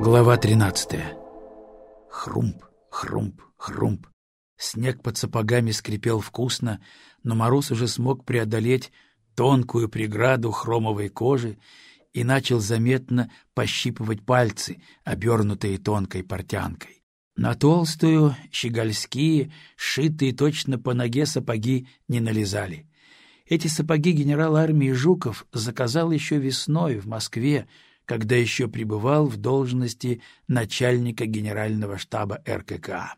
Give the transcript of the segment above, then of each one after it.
Глава 13. Хрумп, хрумп, хрумп. Снег под сапогами скрипел вкусно, но мороз уже смог преодолеть тонкую преграду хромовой кожи и начал заметно пощипывать пальцы, обернутые тонкой портянкой. На толстую, щегольские, сшитые точно по ноге сапоги не налезали. Эти сапоги генерал армии Жуков заказал еще весной в Москве, когда еще пребывал в должности начальника генерального штаба РККА.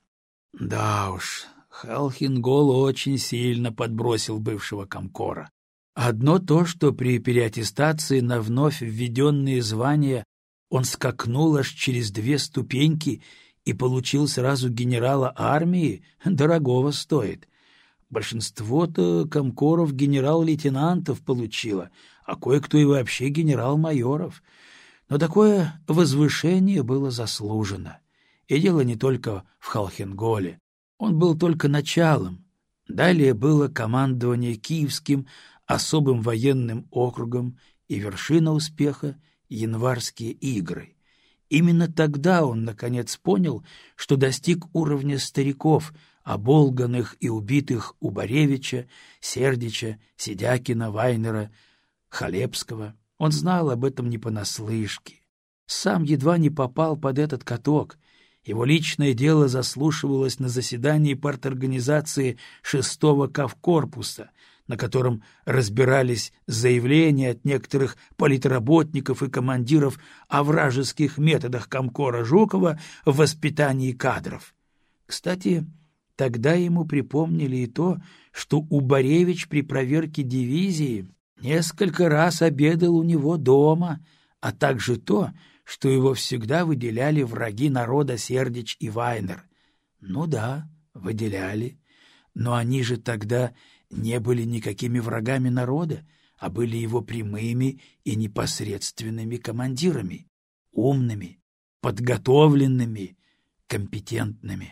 Да уж, Халхингол очень сильно подбросил бывшего комкора. Одно то, что при переаттестации на вновь введенные звания он скакнул аж через 2 ступеньки и получил сразу генерала армии, дорогого стоит. Большинство-то комкоров генерал-лейтенантов получило, а кое-кто и вообще генерал-майоров. Но такое возвышение было заслужено. И дело не только в Халхинголе. Он был только началом. Далее было командование Киевским особым военным округом и вершина успеха — Январские игры. Именно тогда он, наконец, понял, что достиг уровня стариков, оболганных и убитых у Боревича, Сердича, Сидякина, Вайнера, Халепского. Он знал об этом не понаслышке. Сам едва не попал под этот каток. Его личное дело заслушивалось на заседании парторганизации 6-го Кавкорпуса, на котором разбирались заявления от некоторых политработников и командиров о вражеских методах комкора Жукова в воспитании кадров. Кстати, тогда ему припомнили и то, что Убаревич при проверке дивизии несколько раз обедал у него дома, а также то, что его всегда выделяли враги народа Сердич и Вайнер. Ну да, выделяли, но они же тогда не были никакими врагами народа, а были его прямыми и непосредственными командирами, умными, подготовленными, компетентными.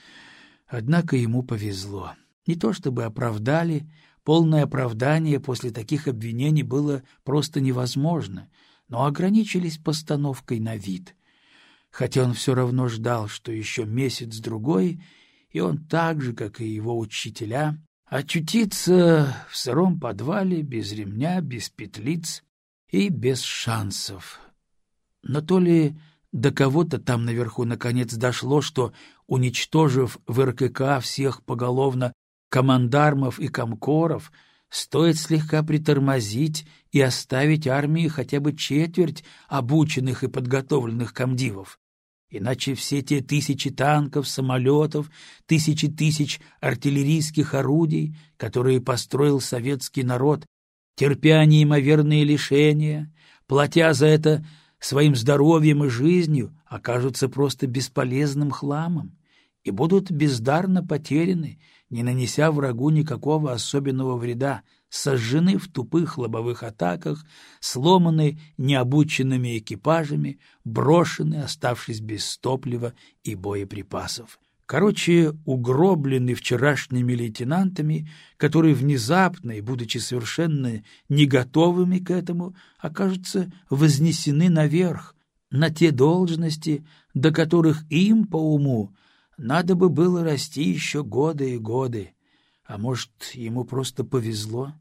Однако ему повезло. Не то чтобы оправдали, полное оправдание после таких обвинений было просто невозможно, но ограничились постановкой на вид. Хотя он все равно ждал, что еще месяц-другой, и он так же, как и его учителя, очутится в сыром подвале, без ремня, без петлиц и без шансов. Но то ли до кого-то там наверху наконец дошло, что, уничтожив в РККА всех поголовно командармов и комкоров, стоит слегка притормозить и оставить армии хотя бы четверть обученных и подготовленных комдивов. Иначе все те тысячи танков, самолетов, тысячи тысяч артиллерийских орудий, которые построил советский народ, терпя неимоверные лишения, платя за это своим здоровьем и жизнью, окажутся просто бесполезным хламом и будут бездарно потеряны, не нанеся врагу никакого особенного вреда, сожжены в тупых лобовых атаках, сломаны необученными экипажами, брошены, оставшись без топлива и боеприпасов. Короче, угроблены вчерашними лейтенантами, которые внезапно и, будучи совершенно не готовыми к этому, окажутся вознесены наверх, на те должности, до которых им, по уму, надо бы было расти еще годы и годы. А может, ему просто повезло?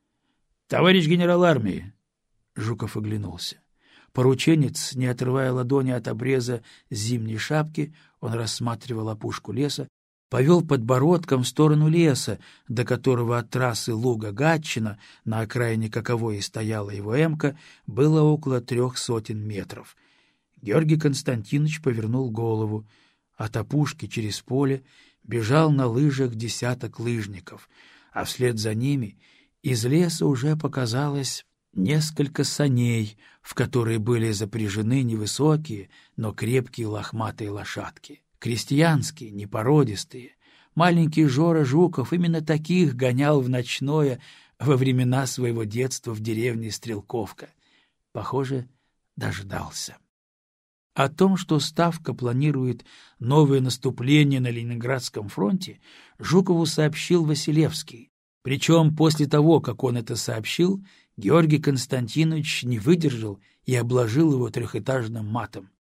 — Товарищ генерал армии! — Жуков оглянулся. Порученец, не отрывая ладони от обреза зимней шапки, он рассматривал опушку леса, повел подбородком в сторону леса, до которого от трассы Луга-Гатчина, на окраине каковой и стояла его эмка, было около 300 метров. Георгий Константинович повернул голову. От опушки через поле бежал на лыжах десяток лыжников, а вслед за ними из леса уже показалось несколько саней, в которые были запряжены невысокие, но крепкие лохматые лошадки. Крестьянские, непородистые. Маленький Жора Жуков именно таких гонял в ночное во времена своего детства в деревне Стрелковка. Похоже, дождался. О том, что Ставка планирует новое наступление на Ленинградском фронте, Жукову сообщил Василевский. Причем после того, как он это сообщил, Георгий Константинович не выдержал и обложил его трехэтажным матом.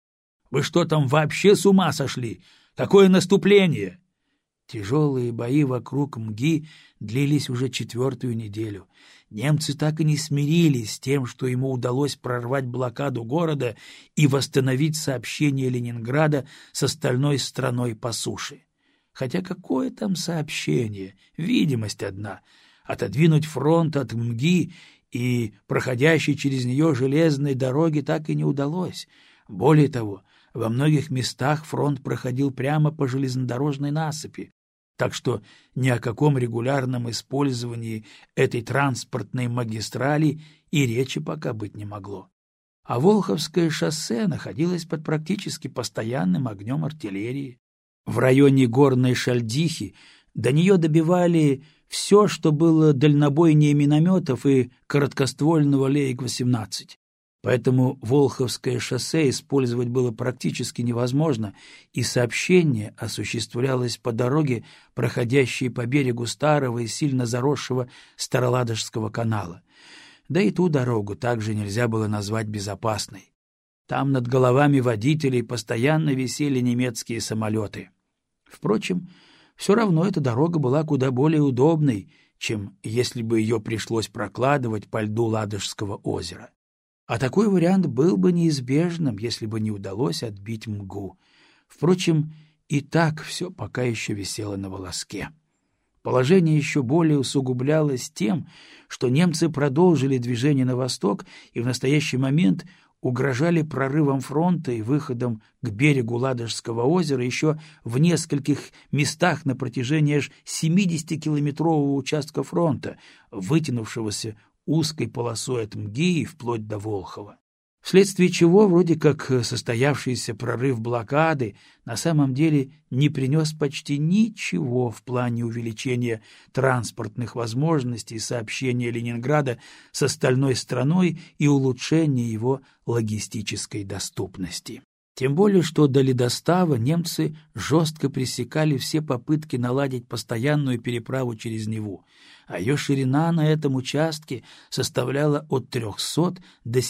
Вы что там, вообще с ума сошли? Какое наступление!» Тяжелые бои вокруг Мги длились уже 4-ю неделю. Немцы так и не смирились с тем, что ему удалось прорвать блокаду города и восстановить сообщение Ленинграда с остальной страной по суше. Хотя какое там сообщение? Видимость одна. Отодвинуть фронт от Мги и проходящей через нее железной дороги так и не удалось. Более того, во многих местах фронт проходил прямо по железнодорожной насыпи, так что ни о каком регулярном использовании этой транспортной магистрали и речи пока быть не могло. А Волховское шоссе находилось под практически постоянным огнем артиллерии. В районе Горной Шальдихи до нее добивали все, что было дальнобойнее минометов и короткоствольного Лейк-18. Поэтому Волховское шоссе использовать было практически невозможно, и сообщение осуществлялось по дороге, проходящей по берегу старого и сильно заросшего Староладожского канала. Да и ту дорогу также нельзя было назвать безопасной. Там над головами водителей постоянно висели немецкие самолеты. Впрочем, все равно эта дорога была куда более удобной, чем если бы ее пришлось прокладывать по льду Ладожского озера. А такой вариант был бы неизбежным, если бы не удалось отбить Мгу. Впрочем, и так все пока еще висело на волоске. Положение еще более усугублялось тем, что немцы продолжили движение на восток и в настоящий момент угрожали прорывом фронта и выходом к берегу Ладожского озера еще в нескольких местах на протяжении аж 70-километрового участка фронта, вытянувшегося узкой полосой от Мги и вплоть до Волхова. Вследствие чего вроде как состоявшийся прорыв блокады на самом деле не принес почти ничего в плане увеличения транспортных возможностей сообщения Ленинграда с остальной страной и улучшения его логистической доступности. Тем более, что до ледостава немцы жестко пресекали все попытки наладить постоянную переправу через Неву, а ее ширина на этом участке составляла от 300 до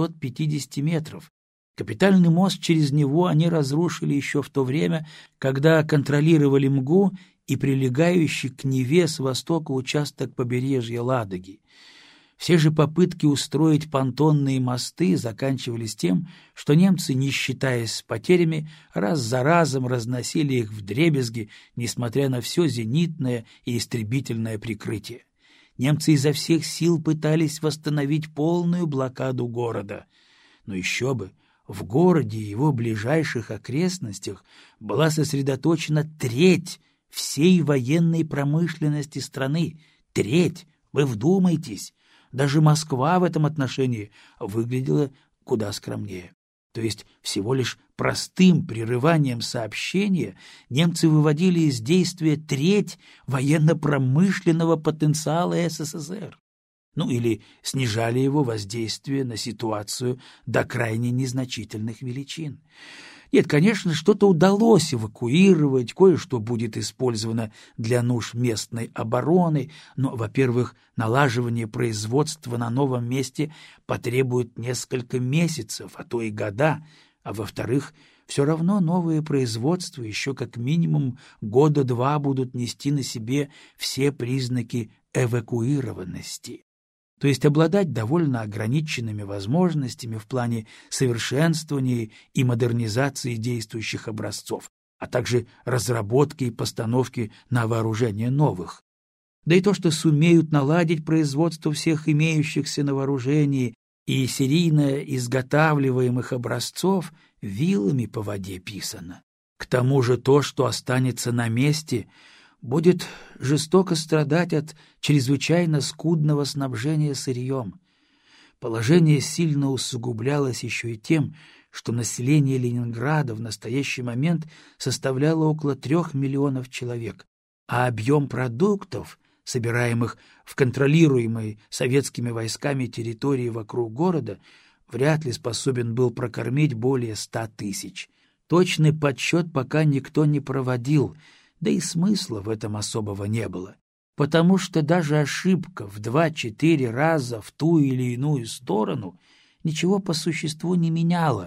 750 метров. Капитальный мост через Неву они разрушили еще в то время, когда контролировали Мгу и прилегающий к Неве с востока участок побережья Ладоги. Все же попытки устроить понтонные мосты заканчивались тем, что немцы, не считаясь с потерями, раз за разом разносили их вдребезги, несмотря на все зенитное и истребительное прикрытие. Немцы изо всех сил пытались восстановить полную блокаду города. Но еще бы, в городе и его ближайших окрестностях была сосредоточена треть всей военной промышленности страны. Треть! Вы вдумайтесь! Даже Москва в этом отношении выглядела куда скромнее. То есть всего лишь простым прерыванием сообщения немцы выводили из действия треть военно-промышленного потенциала СССР. Ну или снижали его воздействие на ситуацию до крайне незначительных величин. Нет, конечно, что-то удалось эвакуировать, кое-что будет использовано для нужд местной обороны, но, во-первых, налаживание производства на новом месте потребует несколько месяцев, а то и года, а во-вторых, все равно новые производства еще как минимум 1-2 года будут нести на себе все признаки эвакуированности. То есть обладать довольно ограниченными возможностями в плане совершенствования и модернизации действующих образцов, а также разработки и постановки на вооружение новых. Да и то, что сумеют наладить производство всех имеющихся на вооружении и серийно изготавливаемых образцов, вилами по воде писано. К тому же то, что останется на месте, будет жестоко страдать от чрезвычайно скудного снабжения сырьем. Положение сильно усугублялось еще и тем, что население Ленинграда в настоящий момент составляло около 3 миллионов человек, а объем продуктов, собираемых в контролируемой советскими войсками территории вокруг города, вряд ли способен был прокормить более 100 тысяч. Точный подсчет пока никто не проводил, да и смысла в этом особого не было, потому что даже ошибка в 2-4 раза в ту или иную сторону ничего по существу не меняла,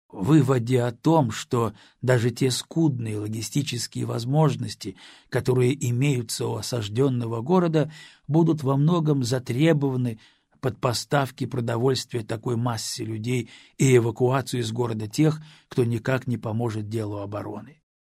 в выводе о том, что даже те скудные логистические возможности, которые имеются у осажденного города, будут во многом затребованы под поставки продовольствия такой массе людей и эвакуацию из города тех, кто никак не поможет делу обороны.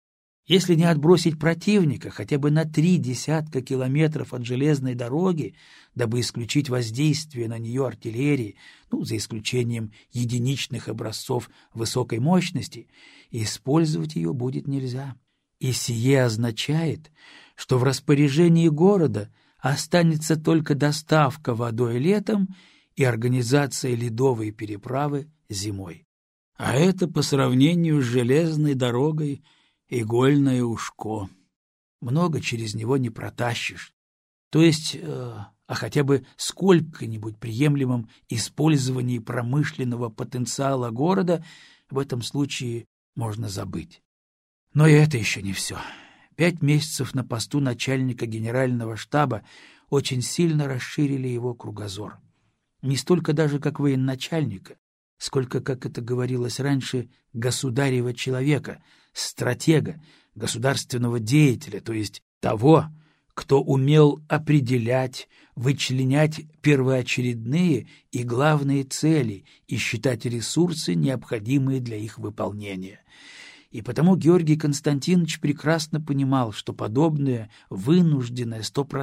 Если не отбросить противника хотя бы на 3 десятка километров от железной дороги, дабы исключить воздействие на нее артиллерии, за исключением единичных образцов высокой мощности, использовать ее будет нельзя. И сие означает, что в распоряжении города останется только доставка водой летом и организация ледовой переправы зимой. А это по сравнению с железной дорогой игольное ушко. Много через него не протащишь. То есть о хотя бы сколько-нибудь приемлемом использовании промышленного потенциала города в этом случае можно забыть. Но и это еще не все. 5 месяцев на посту начальника генерального штаба очень сильно расширили его кругозор. Не столько даже как военачальника, сколько, как это говорилось раньше, государева человека, стратега, государственного деятеля, то есть того, кто умел определять, вычленять первоочередные и главные цели и считать ресурсы, необходимые для их выполнения. И потому Георгий Константинович прекрасно понимал, что подобная вынужденная,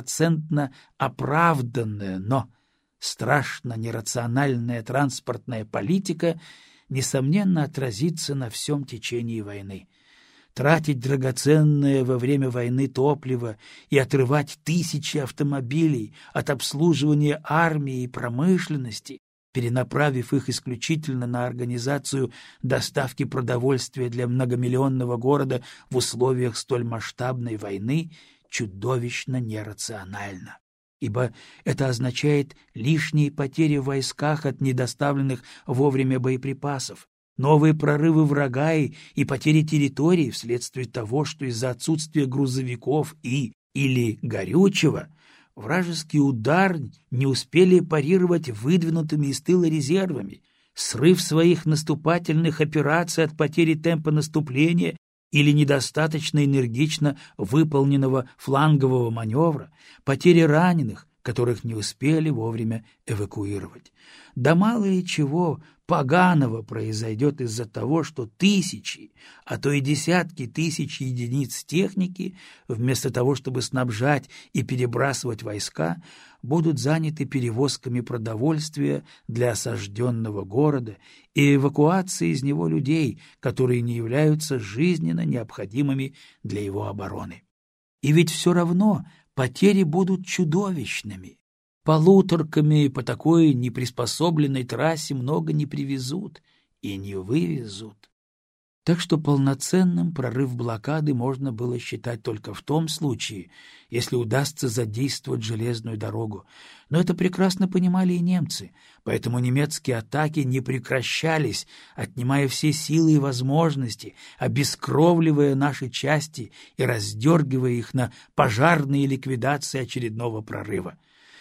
100% оправданная, но страшно нерациональная транспортная политика несомненно отразится на всем течении войны. Тратить драгоценное во время войны топливо и отрывать тысячи автомобилей от обслуживания армии и промышленности, перенаправив их исключительно на организацию доставки продовольствия для многомиллионного города в условиях столь масштабной войны, чудовищно нерационально. Ибо это означает лишние потери в войсках от недоставленных вовремя боеприпасов, новые прорывы врага и потери территорий вследствие того, что из-за отсутствия грузовиков или горючего вражеский удар не успели парировать выдвинутыми из тыла резервами, срыв своих наступательных операций от потери темпа наступления или недостаточно энергично выполненного флангового маневра, потери раненых, которых не успели вовремя эвакуировать. Да мало ли чего поганого произойдет из-за того, что тысячи, а то и десятки тысяч единиц техники, вместо того, чтобы снабжать и перебрасывать войска, будут заняты перевозками продовольствия для осажденного города и эвакуацией из него людей, которые не являются жизненно необходимыми для его обороны. И ведь все равно потери будут чудовищными. Полуторками по такой неприспособленной трассе много не привезут и не вывезут. Так что полноценным прорыв блокады можно было считать только в том случае, если удастся задействовать железную дорогу. Но это прекрасно понимали и немцы, поэтому немецкие атаки не прекращались, отнимая все силы и возможности, обескровливая наши части и раздергивая их на пожарные ликвидации очередного прорыва.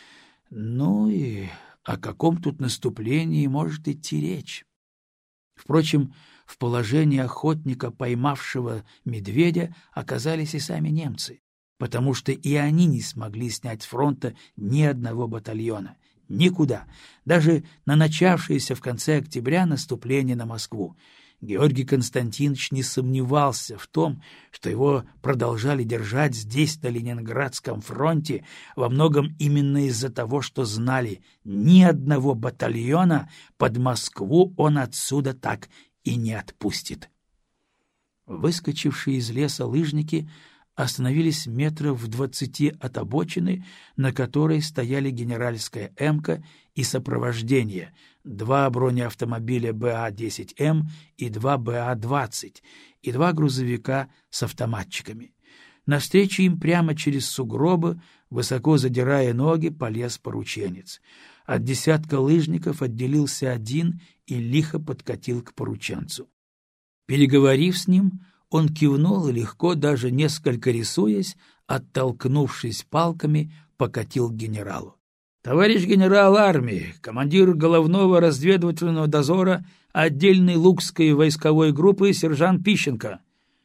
Ну и о каком тут наступлении может идти речь? Впрочем, в положении охотника, поймавшего медведя, оказались и сами немцы, потому что и они не смогли снять с фронта ни одного батальона. Никуда, даже на начавшееся в конце октября наступление на Москву. Георгий Константинович не сомневался в том, что его продолжали держать здесь, на Ленинградском фронте, во многом именно из-за того, что знали, ни одного батальона под Москву он отсюда так и не отпустит. Выскочившие из леса лыжники остановились метров в 20 от обочины, на которой стояли генеральская «Эмка» и сопровождение, 2 бронеавтомобиля БА-10М и 2 БА-20, и 2 грузовика с автоматчиками. Навстречу им прямо через сугробы, высоко задирая ноги, полез порученец. От десятка лыжников отделился один и лихо подкатил к порученцу. Переговорив с ним, он кивнул и легко, даже несколько рисуясь, оттолкнувшись палками, покатил к генералу. — Товарищ генерал армии, командир головного разведывательного дозора отдельной Лукской войсковой группы сержант Пищенко».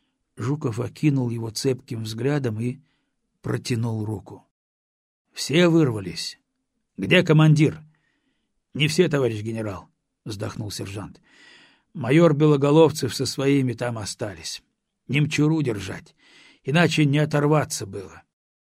Жуков окинул его цепким взглядом и протянул руку. «Все вырвались. Где командир?» «Не все, товарищ генерал», — вздохнул сержант. «Майор Белоголовцев со своими там остались. Немчуру держать, иначе не оторваться было.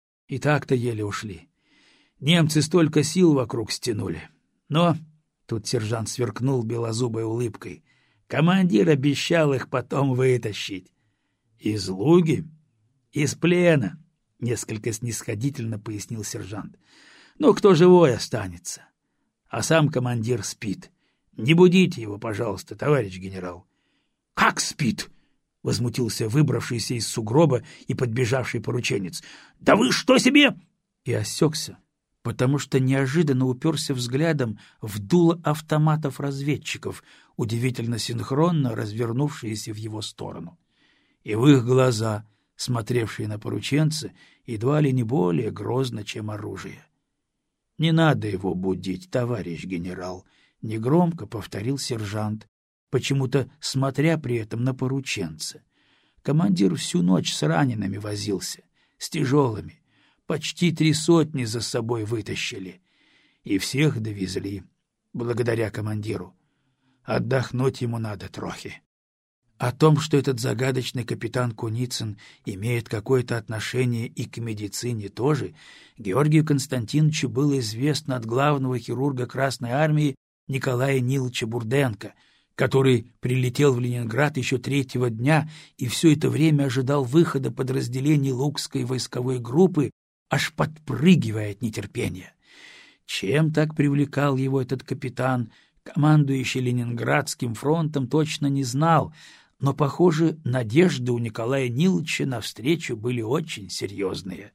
И так-то еле ушли. Немцы столько сил вокруг стянули. Но...» — тут сержант сверкнул белозубой улыбкой. «Командир обещал их потом вытащить». «Из Луги?» «Из плена», — несколько снисходительно пояснил сержант. «Ну, кто живой останется? А сам командир спит. Не будите его, пожалуйста, товарищ генерал». «Как спит?» — возмутился выбравшийся из сугроба и подбежавший порученец. «Да вы что себе?» И осекся, потому что неожиданно уперся взглядом в дуло автоматов разведчиков, удивительно синхронно развернувшиеся в его сторону. И в их глаза, смотревшие на порученца, едва ли не более грозно, чем оружие. «Не надо его будить, товарищ генерал», — негромко повторил сержант, почему-то смотря при этом на порученца. Командир всю ночь с ранеными возился, с тяжелыми, почти 300 за собой вытащили. И всех довезли, благодаря командиру. Отдохнуть ему надо трохи. О том, что этот загадочный капитан Куницын имеет какое-то отношение и к медицине тоже, Георгию Константиновичу было известно от главного хирурга Красной Армии Николая Ниловича Бурденко, который прилетел в Ленинград еще 3-го дня и все это время ожидал выхода подразделений Лукской войсковой группы, аж подпрыгивая от нетерпения. Чем так привлекал его этот капитан, командующий Ленинградским фронтом, точно не знал, но, похоже, надежды у Николая Ниловича навстречу были очень серьезные.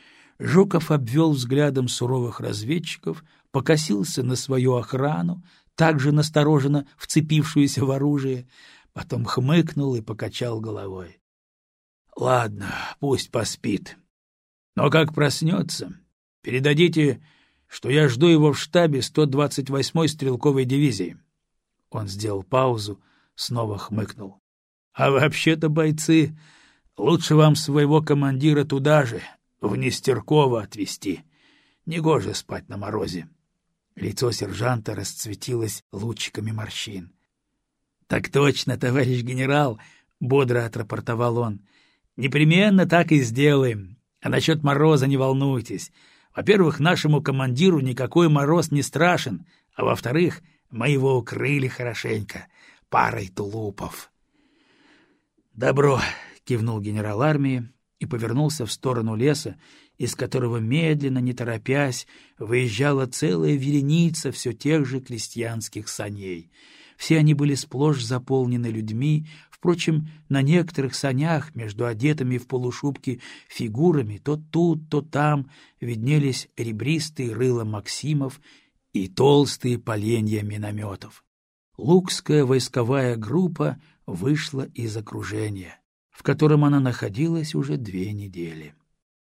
Жуков обвел взглядом суровых разведчиков, покосился на свою охрану, также настороженно вцепившуюся в оружие, потом хмыкнул и покачал головой. — Ладно, пусть поспит. Но как проснется, передадите, что я жду его в штабе 128-й стрелковой дивизии. Он сделал паузу, снова хмыкнул. — А вообще-то, бойцы, лучше вам своего командира туда же, в Нестерково, отвезти. Негоже спать на морозе. Лицо сержанта расцветилось лучиками морщин. — Так точно, товарищ генерал, — бодро отрапортовал он. — Непременно так и сделаем. А насчет мороза не волнуйтесь. Во-первых, нашему командиру никакой мороз не страшен, а во-вторых, мы его укрыли хорошенько парой тулупов. «Добро!» — кивнул генерал армии и повернулся в сторону леса, из которого медленно, не торопясь, выезжала целая вереница все тех же крестьянских саней. Все они были сплошь заполнены людьми, впрочем, на некоторых санях между одетыми в полушубки фигурами то тут, то там виднелись ребристые рыла Максимов и толстые поленья минометов. Лукская войсковая группа вышла из окружения, в котором она находилась уже 2 недели.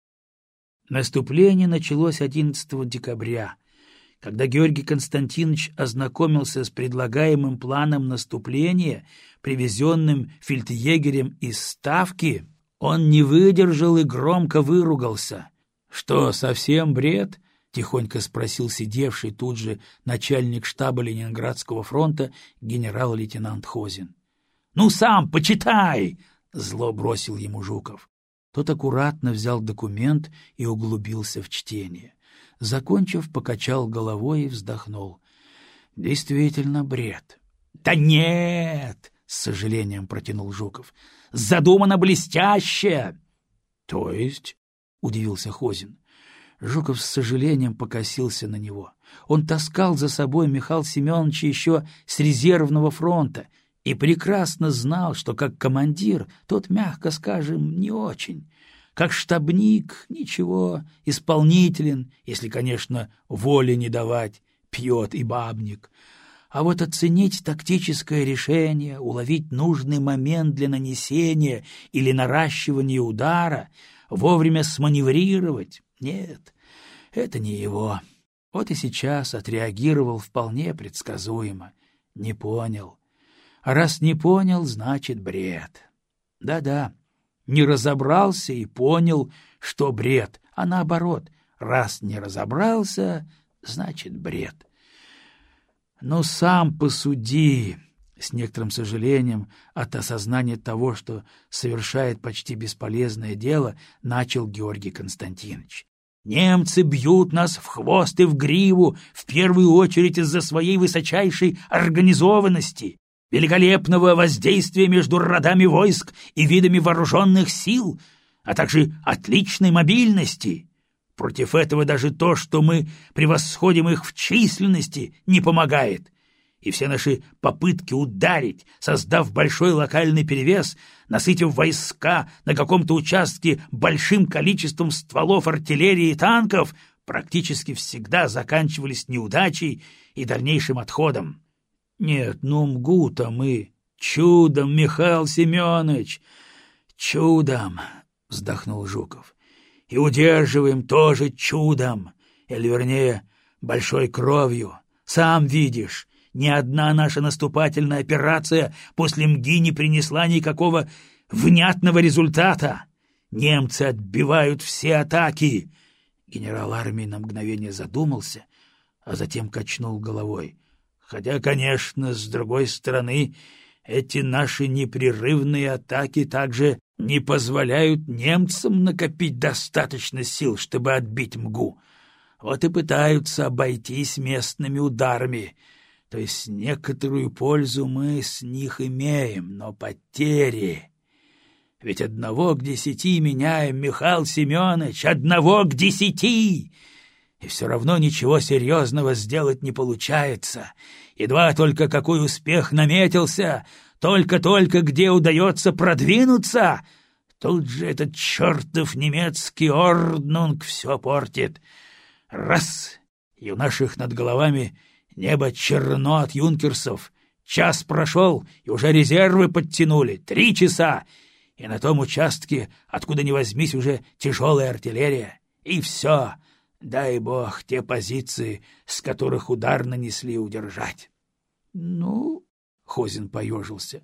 Наступление началось 11 декабря. Когда Георгий Константинович ознакомился с предлагаемым планом наступления, привезенным фельдъегерем из Ставки, он не выдержал и громко выругался. — Что, совсем бред? — тихонько спросил сидевший тут же начальник штаба Ленинградского фронта генерал-лейтенант Хозин. — Ну, сам почитай! — зло бросил ему Жуков. Тот аккуратно взял документ и углубился в чтение. Закончив, покачал головой и вздохнул. Действительно бред. — Да нет! — с сожалением протянул Жуков. — Задумано блестяще! — То есть? — удивился Хозин. Жуков с сожалением покосился на него. Он таскал за собой Михаила Семеновича еще с резервного фронта и прекрасно знал, что как командир тот, мягко скажем, не очень. Как штабник — ничего, исполнителен, если, конечно, воли не давать, пьет и бабник. А вот оценить тактическое решение, уловить нужный момент для нанесения или наращивания удара, вовремя сманеврировать — нет, это не его. Вот и сейчас отреагировал вполне предсказуемо. Не понял. А раз не понял, значит бред. Да-да, не разобрался и понял, что бред, а наоборот, раз не разобрался, значит бред. Но сам посуди, с некоторым сожалением от осознания того, что совершает почти бесполезное дело, начал Георгий Константинович. Немцы бьют нас в хвост и в гриву, в первую очередь из-за своей высочайшей организованности, великолепного воздействия между родами войск и видами вооруженных сил, а также отличной мобильности. Против этого даже то, что мы превосходим их в численности, не помогает. И все наши попытки ударить, создав большой локальный перевес, насытив войска на каком-то участке большим количеством стволов артиллерии и танков, практически всегда заканчивались неудачей и дальнейшим отходом. Нет, ну МГУ-то мы чудом, Михаил Семенович, чудом, — вздохнул Жуков. И удерживаем тоже чудом, или, вернее, большой кровью. Сам видишь, ни одна наша наступательная операция после МГИ не принесла никакого внятного результата. Немцы отбивают все атаки. Генерал армии на мгновение задумался, а затем качнул головой. Хотя, конечно, с другой стороны, эти наши непрерывные атаки также не позволяют немцам накопить достаточно сил, чтобы отбить МГУ. Вот и пытаются обойтись местными ударами. То есть некоторую пользу мы с них имеем, но потери... Ведь 1 к 10 меняем, Михаил Семенович, 1 к 10! И все равно ничего серьезного сделать не получается. Едва только какой успех наметился, только-только где удается продвинуться, тут же этот чертов немецкий орднунг все портит. Раз — и у наших над головами небо черно от юнкерсов. Час прошел, и уже резервы подтянули. 3 часа, и на том участке, откуда ни возьмись, уже тяжелая артиллерия. И все, дай бог, те позиции, с которых удар нанесли, удержать. — Ну, — Хозин поежился,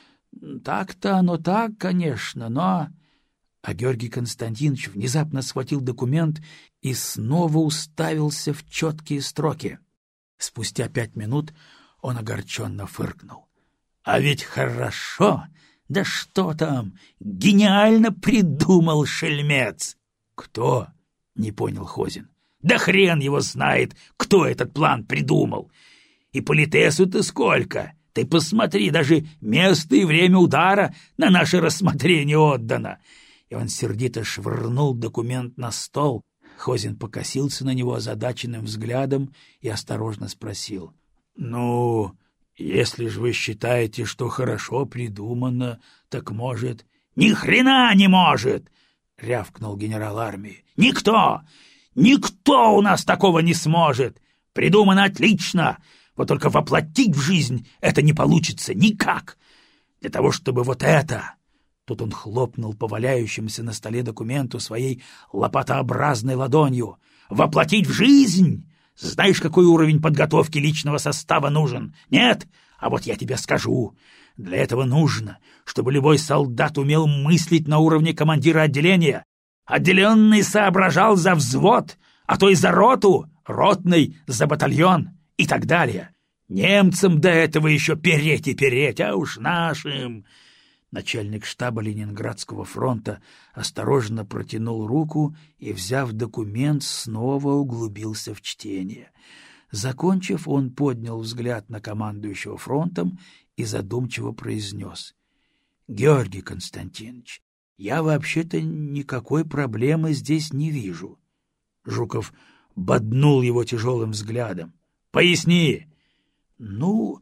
— так-то оно так, конечно, но... А Георгий Константинович внезапно схватил документ и снова уставился в четкие строки. Спустя 5 минут он огорченно фыркнул. — А ведь хорошо! Да что там! Гениально придумал шельмец! — Кто? — не понял Хозин. — Да хрен его знает, кто этот план придумал! И политесу-то сколько! Ты посмотри, даже место и время удара на наше рассмотрение отдано! И он сердито швырнул документ на стол. Хозин покосился на него озадаченным взглядом и осторожно спросил. — Ну, если же вы считаете, что хорошо придумано, так может... — Ни хрена не может! — рявкнул генерал армии. — Никто! Никто у нас такого не сможет! Придумано отлично! Вот только воплотить в жизнь это не получится никак! Для того, чтобы вот это... Тут он хлопнул по валяющемуся на столе документу своей лопатообразной ладонью. «Воплотить в жизнь! Знаешь, какой уровень подготовки личного состава нужен? Нет? А вот я тебе скажу. Для этого нужно, чтобы любой солдат умел мыслить на уровне командира отделения. Отделенный соображал за взвод, а то и за роту, ротный за батальон и так далее. Немцам до этого еще переть и переть, а уж нашим...» Начальник штаба Ленинградского фронта осторожно протянул руку и, взяв документ, снова углубился в чтение. Закончив, он поднял взгляд на командующего фронтом и задумчиво произнес. — Георгий Константинович, я вообще-то никакой проблемы здесь не вижу. Жуков боднул его тяжелым взглядом. — Поясни. — Ну...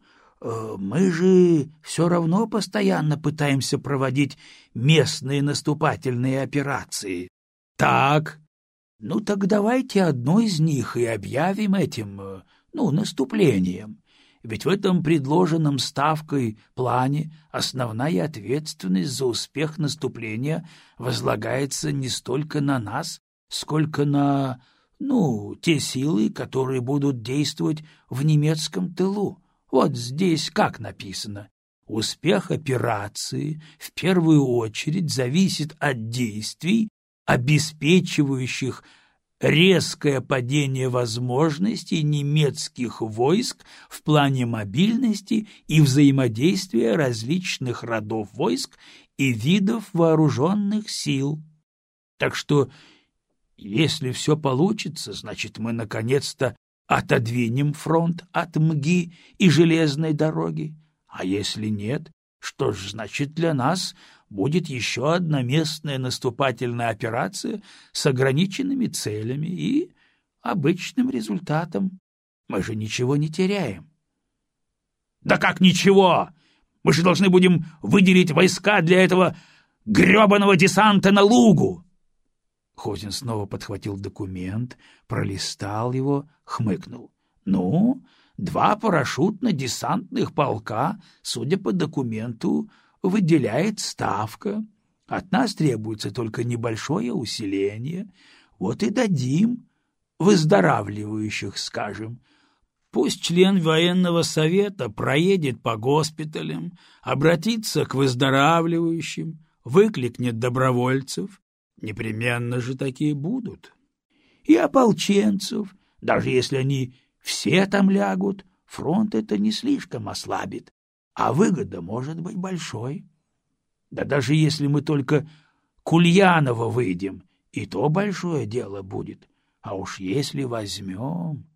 Мы же все равно постоянно пытаемся проводить местные наступательные операции. Так? Ну так давайте одну из них и объявим этим, наступлением. Ведь в этом предложенном Ставкой плане основная ответственность за успех наступления возлагается не столько на нас, сколько на, те силы, которые будут действовать в немецком тылу. Вот здесь как написано. Успех операции в первую очередь зависит от действий, обеспечивающих резкое падение возможностей немецких войск в плане мобильности и взаимодействия различных родов войск и видов вооруженных сил. Так что, если все получится, значит, мы наконец-то отодвинем фронт от Мги и железной дороги. А если нет, что ж, значит, для нас будет еще одна местная наступательная операция с ограниченными целями и обычным результатом. Мы же ничего не теряем. — Да как ничего? Мы же должны будем выделить войска для этого гребаного десанта на Лугу! Хозин снова подхватил документ, пролистал его, хмыкнул. — Ну, 2 парашютно-десантных полка, судя по документу, выделяет Ставка. От нас требуется только небольшое усиление. Вот и дадим выздоравливающих, скажем. Пусть член военного совета проедет по госпиталям, обратится к выздоравливающим, выкликнет добровольцев. Непременно же такие будут. И ополченцев, даже если они все там лягут, фронт это не слишком ослабит, а выгода может быть большой. Да даже если мы только к Ульяново выйдем, и то большое дело будет. А уж если возьмем...